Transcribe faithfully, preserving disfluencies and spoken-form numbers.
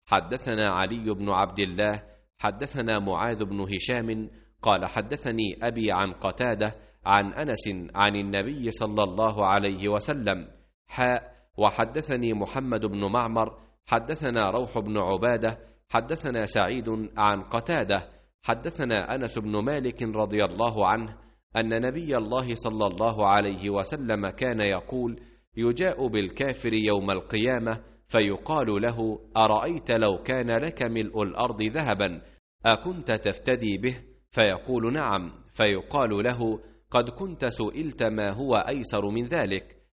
حدثنا علي بن عبد الله حدثنا معاذ بن هشام قال حدثني أبي عن قتادة عن أنس عن النبي صلى الله عليه وسلم حاء وحدثني محمد بن معمر حدثنا روح بن عبادة حدثنا سعيد عن قتادة حدثنا أنس بن مالك رضي الله عنه أن نبي الله صلى الله عليه وسلم كان يقول: يجاء بالكافر يوم القيامة فيقال له: أرأيت لو كان لك ملء الأرض ذهبا أكنت تفتدي به؟ فيقول: نعم. فيقال له: قد كنت سئلت ما هو أيسر من ذلك،